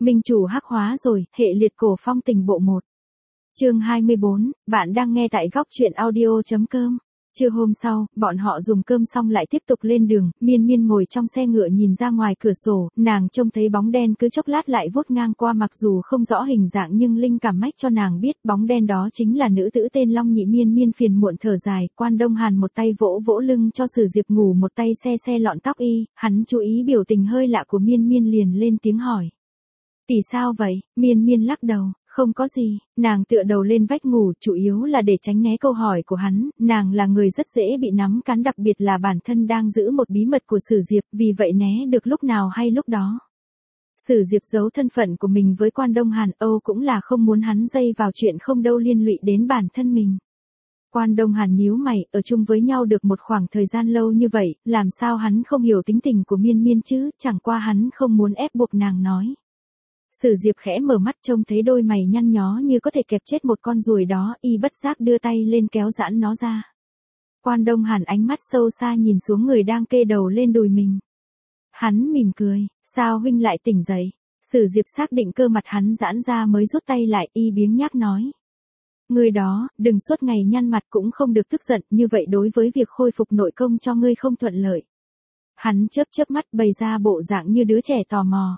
Minh chủ hắc hóa rồi, hệ liệt cổ phong tình bộ 1. Chương 24, bạn đang nghe tại góc truyện audio.com. Trưa hôm sau, bọn họ dùng cơm xong lại tiếp tục lên đường, Miên Miên ngồi trong xe ngựa nhìn ra ngoài cửa sổ, nàng trông thấy bóng đen cứ chốc lát lại vút ngang qua, mặc dù không rõ hình dạng nhưng linh cảm mách cho nàng biết bóng đen đó chính là nữ tử tên Long Nhị. Miên Miên phiền muộn thở dài, Quan Đông Hàn một tay vỗ vỗ lưng cho Sử Diệp ngủ, một tay xe xe lọn tóc y, hắn chú ý biểu tình hơi lạ của Miên Miên liền lên tiếng hỏi. Tỷ sao vậy? Miên Miên lắc đầu. Không có gì, nàng tựa đầu lên vách ngủ, chủ yếu là để tránh né câu hỏi của hắn, nàng là người rất dễ bị nắm cắn, đặc biệt là bản thân đang giữ một bí mật của Sử Diệp, vì vậy né được lúc nào hay lúc đó. Sử Diệp giấu thân phận của mình với Quan Đông Hàn, cũng là không muốn hắn dây vào chuyện không đâu liên lụy đến bản thân mình. Quan Đông Hàn nhíu mày, ở chung với nhau được một khoảng thời gian lâu như vậy, làm sao hắn không hiểu tính tình của Miên Miên chứ, chẳng qua hắn không muốn ép buộc nàng nói. Sử Diệp khẽ mở mắt trông thấy đôi mày nhăn nhó như có thể kẹp chết một con ruồi đó, y bất giác đưa tay lên kéo giãn nó ra. Quan Đông Hàn ánh mắt sâu xa nhìn xuống người đang kê đầu lên đùi mình. Hắn mỉm cười, sao huynh lại tỉnh dậy? Sử Diệp xác định cơ mặt hắn giãn ra mới rút tay lại, y biếng nhác nói. Ngươi đó, đừng suốt ngày nhăn mặt, cũng không được tức giận, như vậy đối với việc khôi phục nội công cho ngươi không thuận lợi. Hắn chớp mắt bày ra bộ dạng như đứa trẻ tò mò.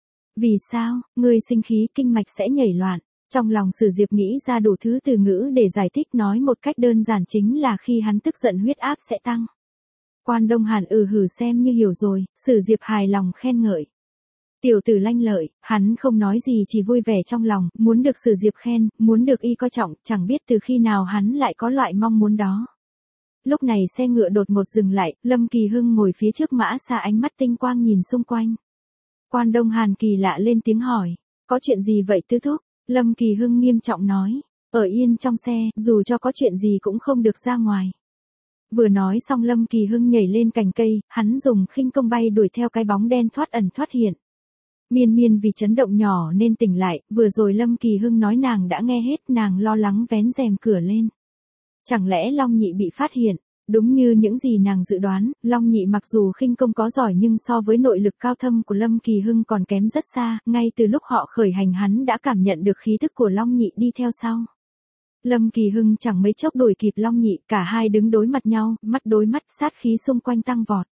Vì sao, ngươi sinh khí kinh mạch sẽ nhảy loạn? Trong lòng Sử Diệp nghĩ ra đủ thứ từ ngữ để giải thích, nói một cách đơn giản chính là khi hắn tức giận huyết áp sẽ tăng. Quan Đông Hàn hử xem như hiểu rồi, Sử Diệp hài lòng khen ngợi. Tiểu tử lanh lợi, hắn không nói gì chỉ vui vẻ trong lòng, muốn được Sử Diệp khen, muốn được y coi trọng, chẳng biết từ khi nào hắn lại có loại mong muốn đó. Lúc này xe ngựa đột ngột dừng lại, Lâm Kỳ Hưng ngồi phía trước mã xa, ánh mắt tinh quang nhìn xung quanh. Quan Đông Hàn kỳ lạ lên tiếng hỏi, có chuyện gì vậy tứ thúc? Lâm Kỳ Hưng nghiêm trọng nói, ở yên trong xe, dù cho có chuyện gì cũng không được ra ngoài. Vừa nói xong Lâm Kỳ Hưng nhảy lên cành cây, hắn dùng khinh công bay đuổi theo cái bóng đen thoát ẩn thoát hiện. Miên Miên vì chấn động nhỏ nên tỉnh lại, vừa rồi Lâm Kỳ Hưng nói nàng đã nghe hết, nàng lo lắng vén rèm cửa lên. Chẳng lẽ Long Nhị bị phát hiện? Đúng như những gì nàng dự đoán, Long Nhị mặc dù khinh công có giỏi nhưng so với nội lực cao thâm của Lâm Kỳ Hưng còn kém rất xa, ngay từ lúc họ khởi hành hắn đã cảm nhận được khí tức của Long Nhị đi theo sau. Lâm Kỳ Hưng chẳng mấy chốc đuổi kịp Long Nhị, cả hai đứng đối mặt nhau, mắt đối mắt, sát khí xung quanh tăng vọt.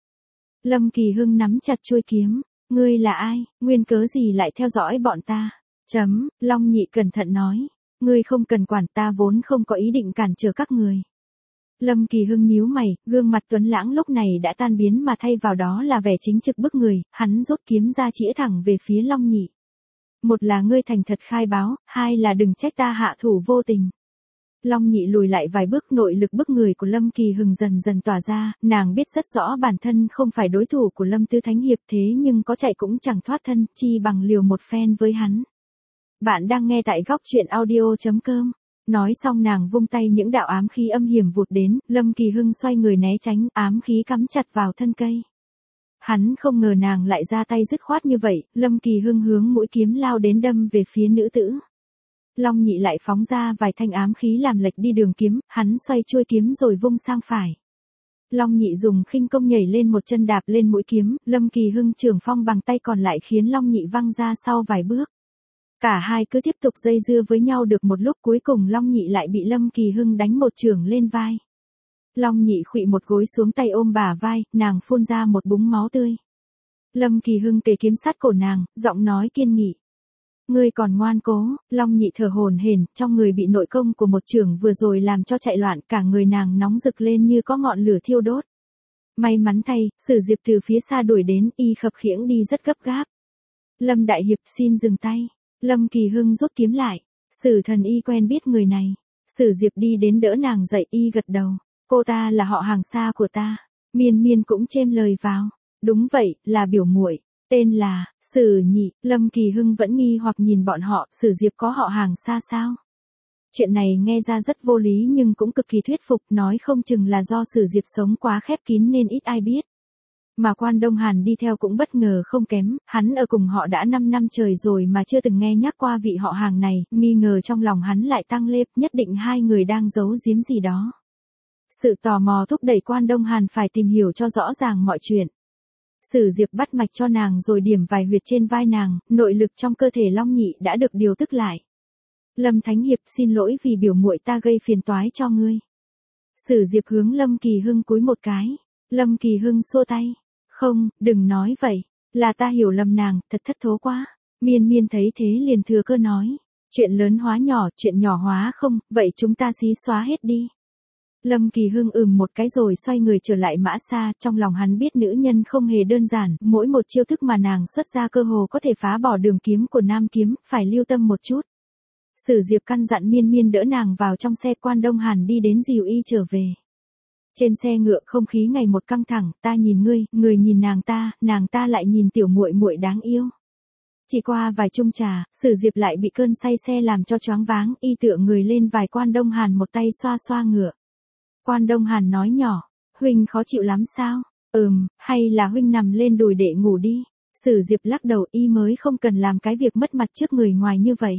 Lâm Kỳ Hưng nắm chặt chuôi kiếm, ngươi là ai, nguyên cớ gì lại theo dõi bọn ta? Long Nhị cẩn thận nói, ngươi không cần quản, ta vốn không có ý định cản trở các người. Lâm Kỳ Hưng nhíu mày, gương mặt tuấn lãng lúc này đã tan biến mà thay vào đó là vẻ chính trực bức người, hắn rút kiếm ra chĩa thẳng về phía Long Nhị. Một là ngươi thành thật khai báo, hai là đừng trách ta hạ thủ vô tình. Long Nhị lùi lại vài bước, nội lực bức người của Lâm Kỳ Hưng dần dần tỏa ra, nàng biết rất rõ bản thân không phải đối thủ của Lâm Tư Thánh Hiệp, thế nhưng có chạy cũng chẳng thoát thân, chi bằng liều một phen với hắn. Bạn đang nghe tại góc truyện audio.com. Nói xong nàng vung tay, những đạo ám khí âm hiểm vụt đến, Lâm Kỳ Hưng xoay người né tránh, ám khí cắm chặt vào thân cây. Hắn không ngờ nàng lại ra tay dứt khoát như vậy, Lâm Kỳ Hưng hướng mũi kiếm lao đến đâm về phía nữ tử. Long Nhị lại phóng ra vài thanh ám khí làm lệch đi đường kiếm, hắn xoay chuôi kiếm rồi vung sang phải. Long Nhị dùng khinh công nhảy lên một chân đạp lên mũi kiếm, Lâm Kỳ Hưng chưởng phong bằng tay còn lại khiến Long Nhị văng ra sau vài bước. Cả hai cứ tiếp tục dây dưa với nhau được một lúc, cuối cùng Long Nhị lại bị Lâm Kỳ Hưng đánh một chưởng lên vai. Long Nhị khuỵu một gối xuống, tay ôm bả vai, nàng phun ra một búng máu tươi. Lâm Kỳ Hưng kề kiếm sát cổ nàng, giọng nói kiên nghị. Ngươi còn ngoan cố. Long Nhị thở hổn hển, trong người bị nội công của một chưởng vừa rồi làm cho chạy loạn, cả người nàng nóng rực lên như có ngọn lửa thiêu đốt. May mắn thay, Sử Diệp từ phía xa đuổi đến, y khập khiễng đi rất gấp gáp. Lâm đại hiệp xin dừng tay. Lâm Kỳ Hưng rút kiếm lại. Sử thần y quen biết người này. Sử Diệp đi đến đỡ nàng dậy, y gật đầu. Cô ta là họ hàng xa của ta. Miên Miên cũng chêm lời vào. Đúng vậy, là biểu muội. Tên là Sử Nhị. Lâm Kỳ Hưng vẫn nghi hoặc nhìn bọn họ, Sử Diệp có họ hàng xa sao? Chuyện này nghe ra rất vô lý nhưng cũng cực kỳ thuyết phục, nói không chừng là do Sử Diệp sống quá khép kín nên ít ai biết. Mà Quan Đông Hàn đi theo cũng bất ngờ không kém, hắn ở cùng họ đã 5 năm trời rồi mà chưa từng nghe nhắc qua vị họ hàng này, nghi ngờ trong lòng hắn lại tăng lên, nhất định hai người đang giấu giếm gì đó. Sự tò mò thúc đẩy Quan Đông Hàn phải tìm hiểu cho rõ ràng mọi chuyện. Sử Diệp bắt mạch cho nàng rồi điểm vài huyệt trên vai nàng, nội lực trong cơ thể Long Nhị đã được điều tức lại. Lâm Thánh Hiệp, xin lỗi vì biểu muội ta gây phiền toái cho ngươi. Sử Diệp hướng Lâm Kỳ Hưng cúi một cái. Lâm Kỳ Hưng xua tay. Không, đừng nói vậy. Là ta hiểu lầm nàng, thật thất thố quá. Miên Miên thấy thế liền thừa cơ nói. Chuyện lớn hóa nhỏ, chuyện nhỏ hóa không, vậy chúng ta xí xóa hết đi. Lâm Kỳ Hưng một cái rồi xoay người trở lại Mã Sa, trong lòng hắn biết nữ nhân không hề đơn giản, mỗi một chiêu thức mà nàng xuất ra cơ hồ có thể phá bỏ đường kiếm của Nam Kiếm, phải lưu tâm một chút. Sử Diệp căn dặn Miên Miên đỡ nàng vào trong xe. Quan Đông Hàn đi đến dìu y trở về. Trên xe ngựa không khí ngày một căng thẳng, ta nhìn ngươi, người nhìn nàng ta lại nhìn tiểu muội muội đáng yêu. Chỉ qua vài chung trà, Sử Diệp lại bị cơn say xe làm cho choáng váng, y tựa người lên vai Quan Đông Hàn một tay xoa xoa ngựa. Quan Đông Hàn nói nhỏ, huynh khó chịu lắm sao? Hay là huynh nằm lên đùi để ngủ đi. Sử Diệp lắc đầu, y mới không cần làm cái việc mất mặt trước người ngoài như vậy.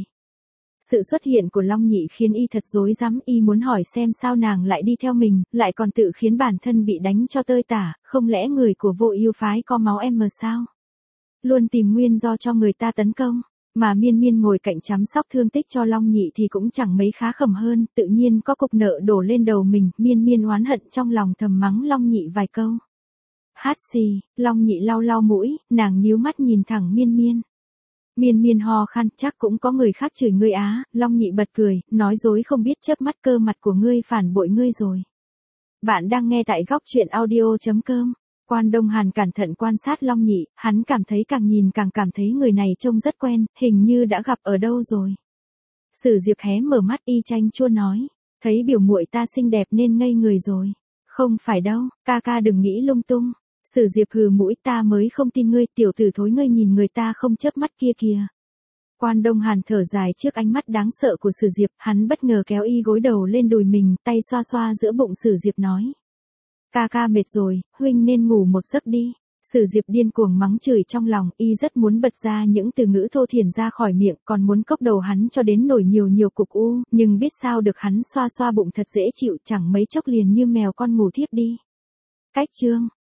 Sự xuất hiện của Long Nhị khiến y thật rối rắm, y muốn hỏi xem sao nàng lại đi theo mình, lại còn tự khiến bản thân bị đánh cho tơi tả, không lẽ người của Vô Yêu phái có máu em sao? Luôn tìm nguyên do cho người ta tấn công, mà Miên Miên ngồi cạnh chăm sóc thương tích cho Long Nhị thì cũng chẳng mấy khá khẩm hơn, tự nhiên có cục nợ đổ lên đầu mình, Miên Miên oán hận trong lòng thầm mắng Long Nhị vài câu. Hát xì, Long Nhị lau lau mũi, nàng nhíu mắt nhìn thẳng Miên Miên. Miên Miên ho khan, chắc cũng có người khác chửi ngươi á. Long Nhị bật cười, nói dối không biết chớp mắt, cơ mặt của ngươi phản bội ngươi rồi. Bạn đang nghe tại góc truyện audio.com. Quan Đông Hàn cẩn thận quan sát Long Nhị, hắn cảm thấy càng nhìn càng cảm thấy người này trông rất quen, hình như đã gặp ở đâu rồi. Sử Diệp hé mở mắt, y chanh chua nói, thấy biểu muội ta xinh đẹp nên ngây người rồi. Không phải đâu, ca ca đừng nghĩ lung tung. Sử Diệp hừ mũi, ta mới không tin ngươi, tiểu tử thối, ngươi nhìn người ta không chớp mắt kia kìa. Quan Đông Hàn thở dài trước ánh mắt đáng sợ của Sử Diệp, hắn bất ngờ kéo y gối đầu lên đùi mình, tay xoa xoa giữa bụng Sử Diệp nói. Ca ca mệt rồi, huynh nên ngủ một giấc đi. Sử Diệp điên cuồng mắng chửi trong lòng, y rất muốn bật ra những từ ngữ thô thiển ra khỏi miệng, còn muốn cốc đầu hắn cho đến nổi nhiều cục u, nhưng biết sao được, hắn xoa xoa bụng thật dễ chịu, chẳng mấy chốc liền như mèo con ngủ thiếp đi. Cách chương